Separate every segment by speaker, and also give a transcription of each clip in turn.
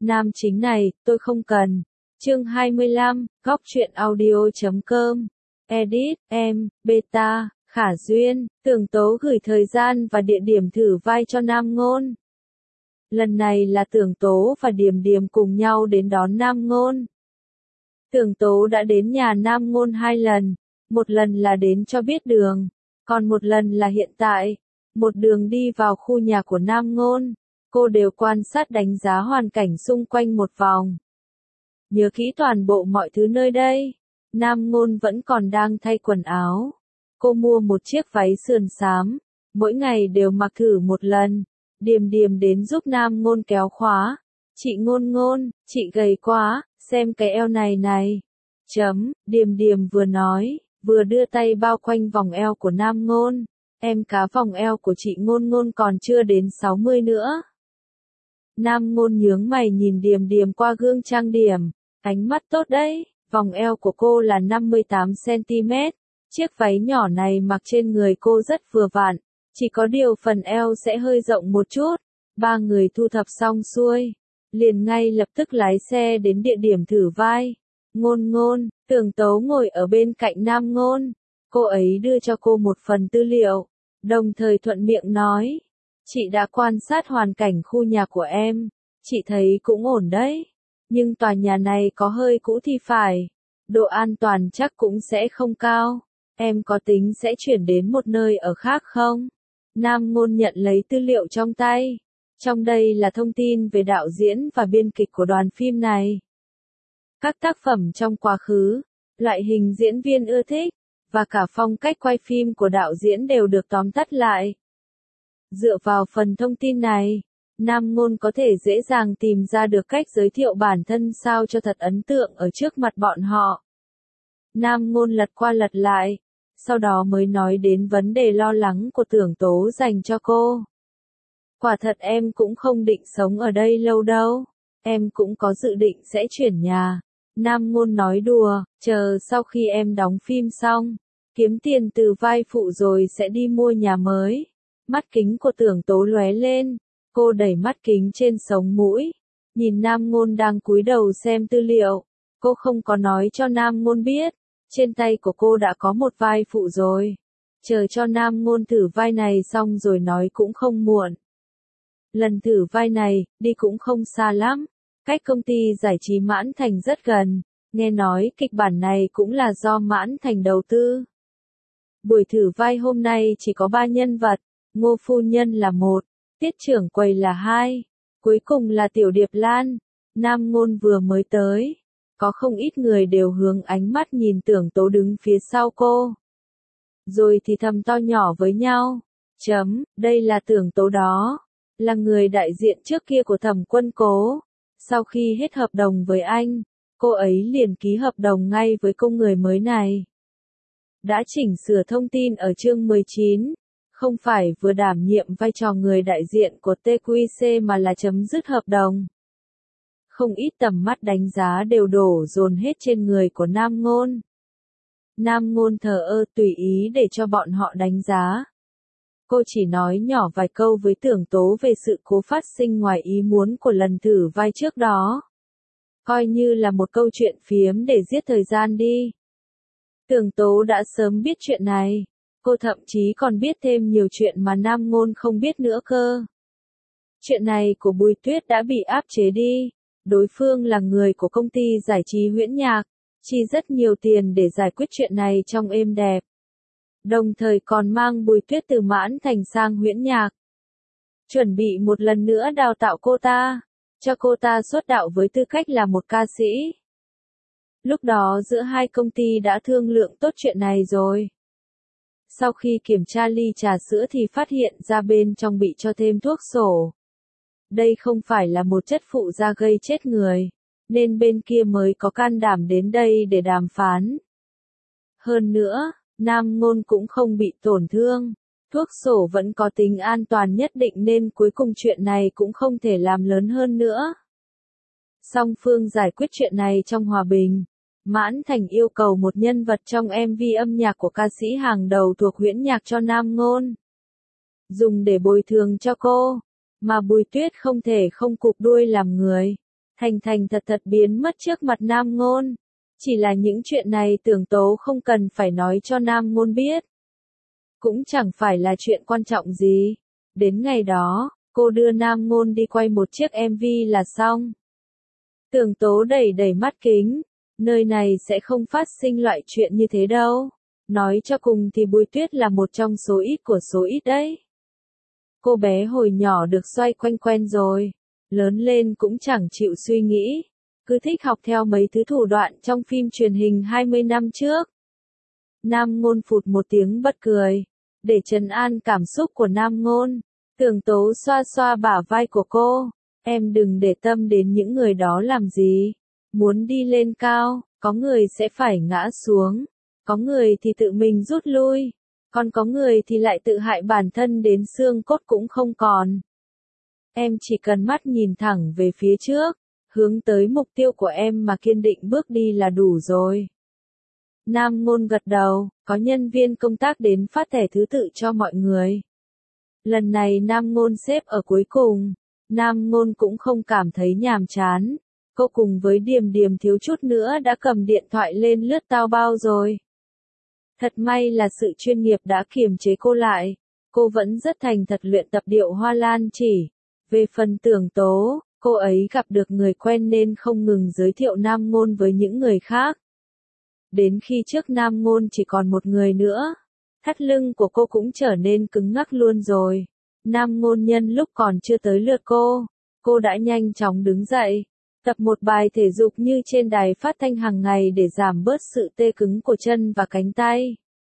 Speaker 1: Nam chính này, tôi không cần. Chương 25, góc truyện audio.com. Edit, em, beta, Khả Duyên, Tưởng Tố gửi thời gian và địa điểm thử vai cho Nam Ngôn. Lần này là Tưởng Tố và Điềm Điềm cùng nhau đến đón Nam Ngôn. Tưởng Tố đã đến nhà Nam Ngôn 2 lần, một lần là đến cho biết đường, còn một lần là hiện tại, một đường đi vào khu nhà của Nam Ngôn, cô đều quan sát đánh giá hoàn cảnh xung quanh một vòng. Nhớ kỹ toàn bộ mọi thứ nơi đây, Nam Ngôn vẫn còn đang thay quần áo. Cô mua một chiếc váy sườn xám, mỗi ngày đều mặc thử một lần. Điềm Điềm đến giúp Nam Ngôn kéo khóa. Chị Ngôn Ngôn, chị gầy quá, xem cái eo này này. Điềm Điềm vừa nói, vừa đưa tay bao quanh vòng eo của Nam Ngôn. Em cá vòng eo của chị Ngôn Ngôn còn chưa đến 60 nữa. Nam Ngôn nhướng mày nhìn Điềm Điềm qua gương trang điểm. Ánh mắt tốt đấy, vòng eo của cô là 58cm. Chiếc váy nhỏ này mặc trên người cô rất vừa vặn, chỉ có điều phần eo sẽ hơi rộng một chút. Ba người thu thập xong xuôi, liền ngay lập tức lái xe đến địa điểm thử vai. Ngôn Ngôn, Tưởng Tố ngồi ở bên cạnh Nam Ngôn. Cô ấy đưa cho cô một phần tư liệu, đồng thời thuận miệng nói. Chị đã quan sát hoàn cảnh khu nhà của em, chị thấy cũng ổn đấy. Nhưng tòa nhà này có hơi cũ thì phải, độ an toàn chắc cũng sẽ không cao. Em có tính sẽ chuyển đến một nơi ở khác không? Nam Ngôn nhận lấy tư liệu trong tay. Trong đây là thông tin về đạo diễn và biên kịch của đoàn phim này. Các tác phẩm trong quá khứ, loại hình diễn viên ưa thích, và cả phong cách quay phim của đạo diễn đều được tóm tắt lại. Dựa vào phần thông tin này, Nam Ngôn có thể dễ dàng tìm ra được cách giới thiệu bản thân sao cho thật ấn tượng ở trước mặt bọn họ. Nam Ngôn lật qua lật lại, sau đó mới nói đến vấn đề lo lắng của Tưởng Tố dành cho cô. Quả thật em cũng không định sống ở đây lâu đâu, em cũng có dự định sẽ chuyển nhà. Nam Ngôn nói đùa, chờ sau khi em đóng phim xong, kiếm tiền từ vai phụ rồi sẽ đi mua nhà mới. Mắt kính của Tưởng Tố lóe lên, cô đẩy mắt kính trên sống mũi, nhìn Nam Ngôn đang cúi đầu xem tư liệu. Cô không có nói cho Nam Ngôn biết, trên tay của cô đã có một vai phụ rồi. Chờ cho Nam Ngôn thử vai này xong rồi nói cũng không muộn. Lần thử vai này, đi cũng không xa lắm, cách công ty giải trí Mãn Thành rất gần, nghe nói kịch bản này cũng là do Mãn Thành đầu tư. Buổi thử vai hôm nay chỉ có 3 nhân vật, Ngô phu nhân là 1, Tiết trưởng quầy là 2, cuối cùng là Tiểu Điệp Lan. Nam Ngôn vừa mới tới, có không ít người đều hướng ánh mắt nhìn Tưởng Tố đứng phía sau cô. Rồi thì thầm to nhỏ với nhau. Đây là Tưởng Tố đó, là người đại diện trước kia của Thẩm Quân Cố. Sau khi hết hợp đồng với anh, cô ấy liền ký hợp đồng ngay với công người mới này. Đã chỉnh sửa thông tin ở chương 19, không phải vừa đảm nhiệm vai trò người đại diện của TQC mà là chấm dứt hợp đồng. Không ít tầm mắt đánh giá đều đổ dồn hết trên người của Nam Ngôn. Nam Ngôn thờ ơ tùy ý để cho bọn họ đánh giá. Cô chỉ nói nhỏ vài câu với Tưởng Tố về sự cố phát sinh ngoài ý muốn của lần thử vai trước đó. Coi như là một câu chuyện phiếm để giết thời gian đi. Tưởng Tố đã sớm biết chuyện này. Cô thậm chí còn biết thêm nhiều chuyện mà Nam Ngôn không biết nữa cơ. Chuyện này của Bùi Tuyết đã bị áp chế đi. Đối phương là người của công ty giải trí Huyễn Nhạc, chi rất nhiều tiền để giải quyết chuyện này trong êm đẹp. Đồng thời còn mang Bùi Tuyết từ Mãn Thành sang Huyễn Nhạc. Chuẩn bị một lần nữa đào tạo cô ta, cho cô ta xuất đạo với tư cách là một ca sĩ. Lúc đó giữa hai công ty đã thương lượng tốt chuyện này rồi. Sau khi kiểm tra ly trà sữa thì phát hiện ra bên trong bị cho thêm thuốc sổ. Đây không phải là một chất phụ da gây chết người, nên bên kia mới có can đảm đến đây để đàm phán. Hơn nữa, Nam Ngôn cũng không bị tổn thương, thuốc sổ vẫn có tính an toàn nhất định nên cuối cùng chuyện này cũng không thể làm lớn hơn nữa. Song phương giải quyết chuyện này trong hòa bình. Mãn Thành yêu cầu một nhân vật trong MV âm nhạc của ca sĩ hàng đầu thuộc Huyễn Nhạc cho Nam Ngôn, dùng để bồi thường cho cô, mà Bùi Tuyết không thể không cụp đuôi làm người. thành thành thật thật biến mất trước mặt Nam Ngôn. Chỉ là những chuyện này Tưởng Tố không cần phải nói cho Nam Ngôn biết. Cũng chẳng phải là chuyện quan trọng gì. Đến ngày đó, cô đưa Nam Ngôn đi quay một chiếc MV là xong. Tưởng Tố đẩy đẩy mắt kính. Nơi này sẽ không phát sinh loại chuyện như thế đâu. Nói cho cùng thì Bùi Tuyết là một trong số ít của số ít đấy. Cô bé hồi nhỏ được xoay quanh quen rồi. Lớn lên cũng chẳng chịu suy nghĩ. Cứ thích học theo mấy thứ thủ đoạn trong phim truyền hình 20 năm trước. Nam Ngôn phụt một tiếng bật cười. Để trấn an cảm xúc của Nam Ngôn, Tưởng Tố xoa xoa bả vai của cô. Em đừng để tâm đến những người đó làm gì. Muốn đi lên cao, có người sẽ phải ngã xuống. Có người thì tự mình rút lui. Còn có người thì lại tự hại bản thân đến xương cốt cũng không còn. Em chỉ cần mắt nhìn thẳng về phía trước, hướng tới mục tiêu của em mà kiên định bước đi là đủ rồi. Nam Ngôn gật đầu, có nhân viên công tác đến phát thẻ thứ tự cho mọi người. Lần này Nam Ngôn xếp ở cuối cùng. Nam Ngôn cũng không cảm thấy nhàm chán. Cô cùng với Điềm Điềm thiếu chút nữa đã cầm điện thoại lên lướt tao bao rồi. Thật may là sự chuyên nghiệp đã kiềm chế cô lại. Cô vẫn rất thành thật luyện tập điệu Hoa Lan chỉ. Về phần Tưởng Tố, cô ấy gặp được người quen nên không ngừng giới thiệu Nam Ngôn với những người khác. Đến khi trước Nam Ngôn chỉ còn một người nữa, thắt lưng của cô cũng trở nên cứng ngắc luôn rồi. Nam Ngôn nhân lúc còn chưa tới lượt cô đã nhanh chóng đứng dậy, tập một bài thể dục như trên đài phát thanh hàng ngày để giảm bớt sự tê cứng của chân và cánh tay.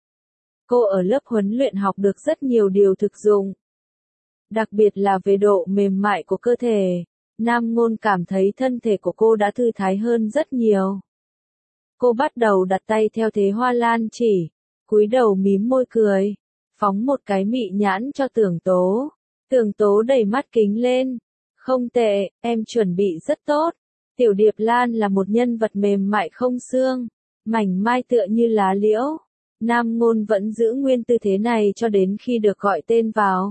Speaker 1: Cô ở lớp huấn luyện học được rất nhiều điều thực dụng. Đặc biệt là về độ mềm mại của cơ thể, Nam Ngôn cảm thấy thân thể của cô đã thư thái hơn rất nhiều. Cô bắt đầu đặt tay theo thế Hoa Lan chỉ, cúi đầu mím môi cười, phóng một cái mị nhãn cho Tưởng Tố. Tưởng Tố đẩy mắt kính lên. Không tệ, em chuẩn bị rất tốt. Tiểu Điệp Lan là một nhân vật mềm mại không xương, mảnh mai tựa như lá liễu. Nam Ngôn vẫn giữ nguyên tư thế này cho đến khi được gọi tên vào.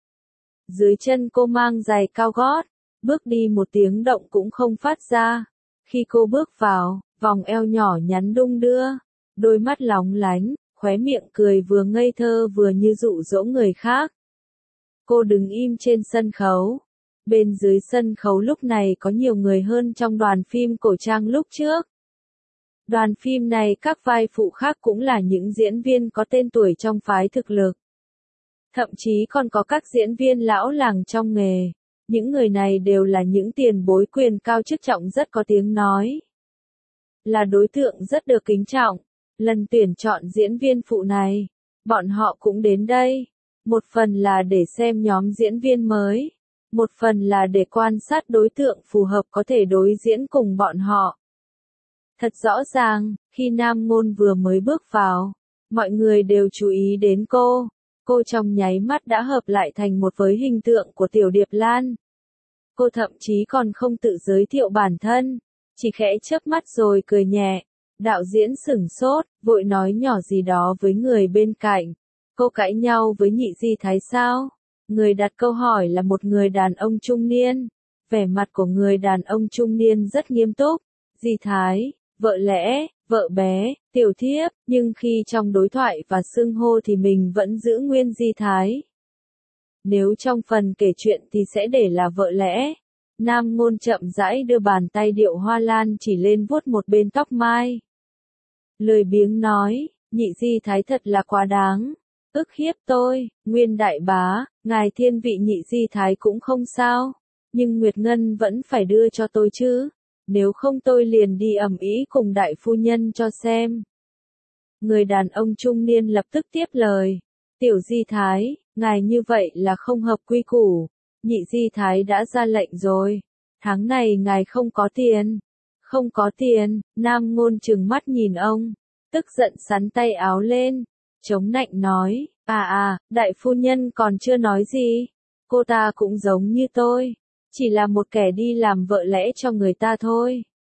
Speaker 1: Dưới chân cô mang giày cao gót, bước đi một tiếng động cũng không phát ra. Khi cô bước vào, vòng eo nhỏ nhắn đung đưa, đôi mắt lóng lánh, khóe miệng cười vừa ngây thơ vừa như dụ dỗ người khác. Cô đứng im trên sân khấu. Bên dưới sân khấu lúc này có nhiều người hơn trong đoàn phim cổ trang lúc trước. Đoàn phim này các vai phụ khác cũng là những diễn viên có tên tuổi trong phái thực lực. Thậm chí còn có các diễn viên lão làng trong nghề. Những người này đều là những tiền bối quyền cao chức trọng rất có tiếng nói. Là đối tượng rất được kính trọng. Lần tuyển chọn diễn viên phụ này, bọn họ cũng đến đây. Một phần là để xem nhóm diễn viên mới. Một phần là để quan sát đối tượng phù hợp có thể đối diễn cùng bọn họ. Thật rõ ràng, khi Nam Ngôn vừa mới bước vào, mọi người đều chú ý đến cô. Cô trong nháy mắt đã hợp lại thành một với hình tượng của Tiểu Điệp Lan. Cô thậm chí còn không tự giới thiệu bản thân, chỉ khẽ chớp mắt rồi cười nhẹ. Đạo diễn sửng sốt, vội nói nhỏ gì đó với người bên cạnh. Cô cãi nhau với Nhị Di Thái sao? Người đặt câu hỏi là một người đàn ông trung niên. Vẻ mặt của người đàn ông trung niên rất nghiêm túc. Di Thái, vợ lẽ, vợ bé, tiểu thiếp, nhưng khi trong đối thoại và xưng hô thì mình vẫn giữ nguyên Di Thái. Nếu trong phần kể chuyện thì sẽ để là vợ lẽ. Nam Ngôn chậm rãi đưa bàn tay điệu Hoa Lan chỉ lên vuốt một bên tóc mai. Lười biếng nói, Nhị Di Thái thật là quá đáng. Ức hiếp tôi, Nguyên đại bá, ngài thiên vị Nhị Di Thái cũng không sao. Nhưng Nguyệt Ngân vẫn phải đưa cho tôi chứ. Nếu không tôi liền đi ầm ĩ cùng đại phu nhân cho xem. Người đàn ông trung niên lập tức tiếp lời. Tiểu Di Thái, ngài như vậy là không hợp quy củ. Nhị Di Thái đã ra lệnh rồi. Tháng này ngài không có tiền. Không có tiền, Nam Ngôn trừng mắt nhìn ông. Tức giận sắn tay áo lên. Chống nạnh nói, đại phu nhân còn chưa nói gì. Cô ta cũng giống như tôi. Chỉ là một kẻ đi làm vợ lẽ cho người ta thôi.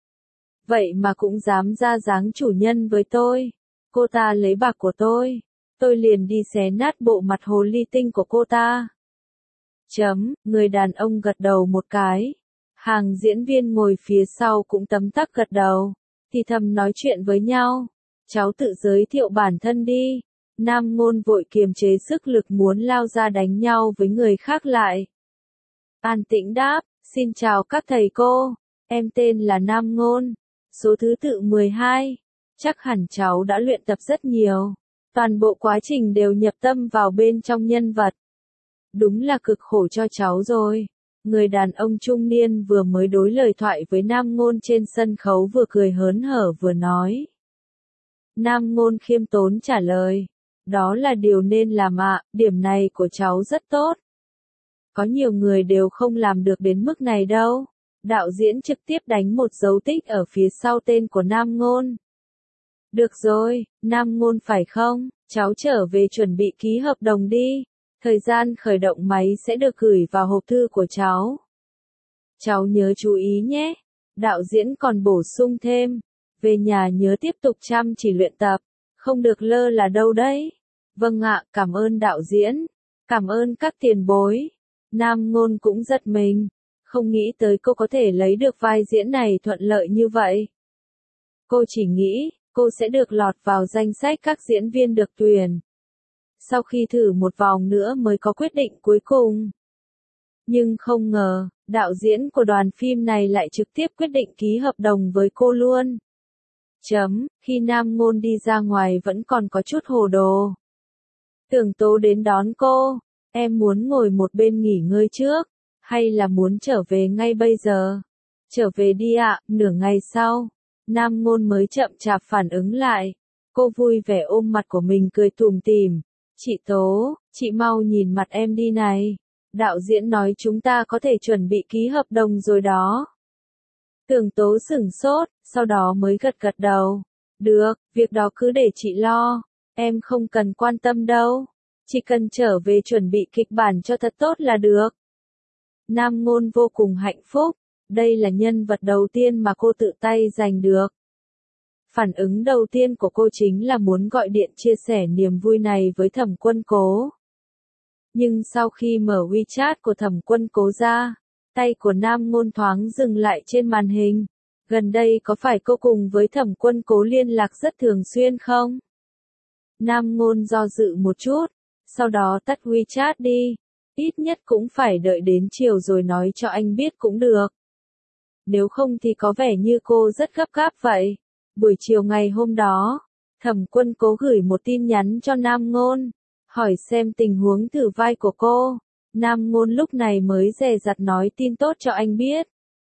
Speaker 1: Vậy mà cũng dám ra dáng chủ nhân với tôi. Cô ta lấy bạc của tôi liền đi xé nát bộ mặt hồ ly tinh của cô ta. Người đàn ông gật đầu một cái. Hàng diễn viên ngồi phía sau cũng tấm tắc gật đầu, thì thầm nói chuyện với nhau. Cháu tự giới thiệu bản thân đi. Nam Ngôn vội kiềm chế sức lực muốn lao ra đánh nhau với người khác lại. An tĩnh đáp, xin chào các thầy cô, em tên là Nam Ngôn, số thứ tự 12. Chắc hẳn cháu đã luyện tập rất nhiều. Toàn bộ quá trình đều nhập tâm vào bên trong nhân vật. Đúng là cực khổ cho cháu rồi. Người đàn ông trung niên vừa mới đối lời thoại với Nam Ngôn trên sân khấu vừa cười hớn hở vừa nói. Nam Ngôn khiêm tốn trả lời. Đó là điều nên làm ạ, điểm này của cháu rất tốt. Có nhiều người đều không làm được đến mức này đâu. Đạo diễn trực tiếp đánh một dấu tích ở phía sau tên của Nam Ngôn. Được rồi, Nam Ngôn phải không? Cháu trở về chuẩn bị ký hợp đồng đi. Thời gian khởi động máy sẽ được gửi vào hộp thư của cháu. Cháu nhớ chú ý nhé. Đạo diễn còn bổ sung thêm. Về nhà nhớ tiếp tục chăm chỉ luyện tập. Không được lơ là đâu đấy. Vâng ạ, cảm ơn đạo diễn. Cảm ơn các tiền bối. Nam Ngôn cũng giật mình. Không nghĩ tới cô có thể lấy được vai diễn này thuận lợi như vậy. Cô chỉ nghĩ, cô sẽ được lọt vào danh sách các diễn viên được tuyển. Sau khi thử một vòng nữa mới có quyết định cuối cùng. Nhưng không ngờ, đạo diễn của đoàn phim này lại trực tiếp quyết định ký hợp đồng với cô luôn. Khi Nam Ngôn đi ra ngoài vẫn còn có chút hồ đồ. Tưởng Tố đến đón cô, em muốn ngồi một bên nghỉ ngơi trước, hay là muốn trở về ngay bây giờ? Trở về đi ạ, nửa ngày sau. Nam Ngôn mới chậm chạp phản ứng lại. Cô vui vẻ ôm mặt của mình cười tủm tỉm. Chị Tố, chị mau nhìn mặt em đi này. Đạo diễn nói chúng ta có thể chuẩn bị ký hợp đồng rồi đó. Tưởng Tố sửng sốt, sau đó mới gật gật đầu. Được, việc đó cứ để chị lo. Em không cần quan tâm đâu. Chỉ cần trở về chuẩn bị kịch bản cho thật tốt là được. Nam Ngôn vô cùng hạnh phúc. Đây là nhân vật đầu tiên mà cô tự tay giành được. Phản ứng đầu tiên của cô chính là muốn gọi điện chia sẻ niềm vui này với Thẩm Quân Cố. Nhưng sau khi mở WeChat của Thẩm Quân Cố ra, tay của Nam Ngôn thoáng dừng lại trên màn hình. Gần đây có phải cô cùng với Thẩm Quân Cố liên lạc rất thường xuyên không? Nam Ngôn do dự một chút, sau đó tắt WeChat đi. Ít nhất cũng phải đợi đến chiều rồi nói cho anh biết cũng được. Nếu không thì có vẻ như cô rất gấp gáp vậy. Buổi chiều ngày hôm đó, Thẩm Quân Cố gửi một tin nhắn cho Nam Ngôn, hỏi xem tình huống thử vai của cô. Nam Ngôn lúc này mới dè dặt nói tin tốt cho anh biết.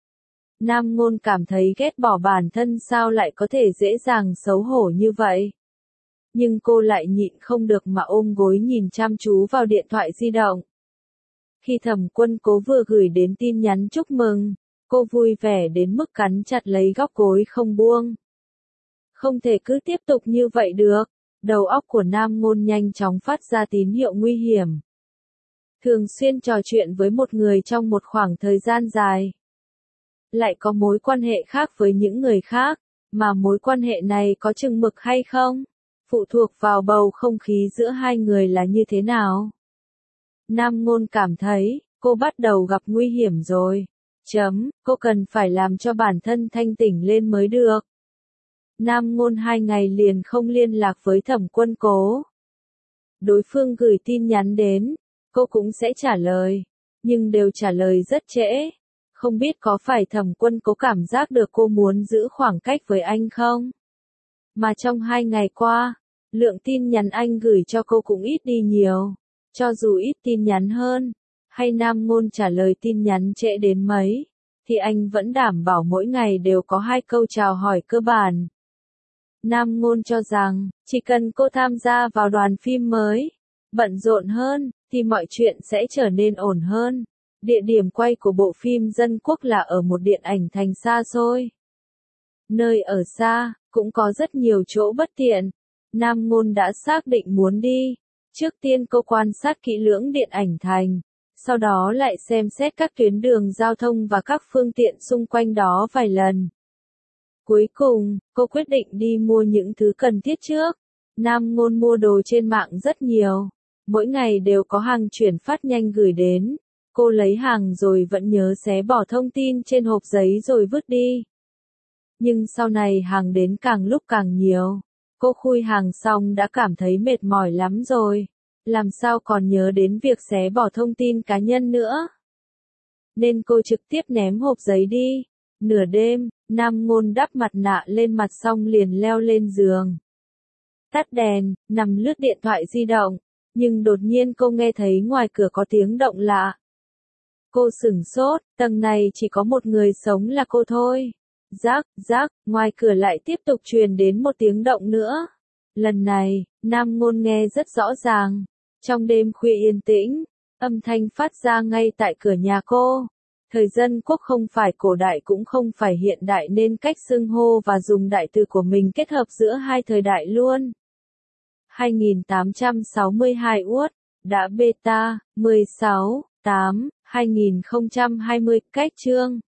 Speaker 1: Nam Ngôn cảm thấy ghét bỏ bản thân sao lại có thể dễ dàng xấu hổ như vậy. Nhưng cô lại nhịn không được mà ôm gối nhìn chăm chú vào điện thoại di động. Khi Thẩm Quân Cố vừa gửi đến tin nhắn chúc mừng, cô vui vẻ đến mức cắn chặt lấy góc gối không buông. Không thể cứ tiếp tục như vậy được, đầu óc của Nam Ngôn nhanh chóng phát ra tín hiệu nguy hiểm. Thường xuyên trò chuyện với một người trong một khoảng thời gian dài. Lại có mối quan hệ khác với những người khác, mà mối quan hệ này có chừng mực hay không, phụ thuộc vào bầu không khí giữa hai người là như thế nào. Nam Ngôn cảm thấy, cô bắt đầu gặp nguy hiểm rồi. Cô cần phải làm cho bản thân thanh tỉnh lên mới được. Nam Ngôn 2 ngày liền không liên lạc với Thẩm Quân Cố. Đối phương gửi tin nhắn đến, cô cũng sẽ trả lời, nhưng đều trả lời rất trễ. Không biết có phải Thẩm Quân Cố cảm giác được cô muốn giữ khoảng cách với anh không? Mà trong 2 ngày qua, lượng tin nhắn anh gửi cho cô cũng ít đi nhiều. Cho dù ít tin nhắn hơn, hay Nam Ngôn trả lời tin nhắn trễ đến mấy, thì anh vẫn đảm bảo mỗi ngày đều có 2 câu chào hỏi cơ bản. Nam Ngôn cho rằng, chỉ cần cô tham gia vào đoàn phim mới, bận rộn hơn, thì mọi chuyện sẽ trở nên ổn hơn. Địa điểm quay của bộ phim Dân Quốc là ở một điện ảnh thành xa xôi. Nơi ở xa, cũng có rất nhiều chỗ bất tiện. Nam Ngôn đã xác định muốn đi. Trước tiên cô quan sát kỹ lưỡng điện ảnh thành, sau đó lại xem xét các tuyến đường giao thông và các phương tiện xung quanh đó vài lần. Cuối cùng, cô quyết định đi mua những thứ cần thiết trước. Nam Ngôn mua đồ trên mạng rất nhiều. Mỗi ngày đều có hàng chuyển phát nhanh gửi đến. Cô lấy hàng rồi vẫn nhớ xé bỏ thông tin trên hộp giấy rồi vứt đi. Nhưng sau này hàng đến càng lúc càng nhiều. Cô khui hàng xong đã cảm thấy mệt mỏi lắm rồi. Làm sao còn nhớ đến việc xé bỏ thông tin cá nhân nữa. Nên cô trực tiếp ném hộp giấy đi. Nửa đêm, Nam Ngôn đắp mặt nạ lên mặt xong liền leo lên giường. Tắt đèn, nằm lướt điện thoại di động. Nhưng đột nhiên cô nghe thấy ngoài cửa có tiếng động lạ. Cô sửng sốt, tầng này chỉ có một người sống là cô thôi. Rắc, rắc, ngoài cửa lại tiếp tục truyền đến một tiếng động nữa. Lần này, Nam Ngôn nghe rất rõ ràng. Trong đêm khuya yên tĩnh, âm thanh phát ra ngay tại cửa nhà cô. Thời Dân Quốc không phải cổ đại cũng không phải hiện đại nên cách xưng hô và dùng đại từ của mình kết hợp giữa hai thời đại luôn. 2862 Uất, đã beta, 16, 8, 2020, cách chương.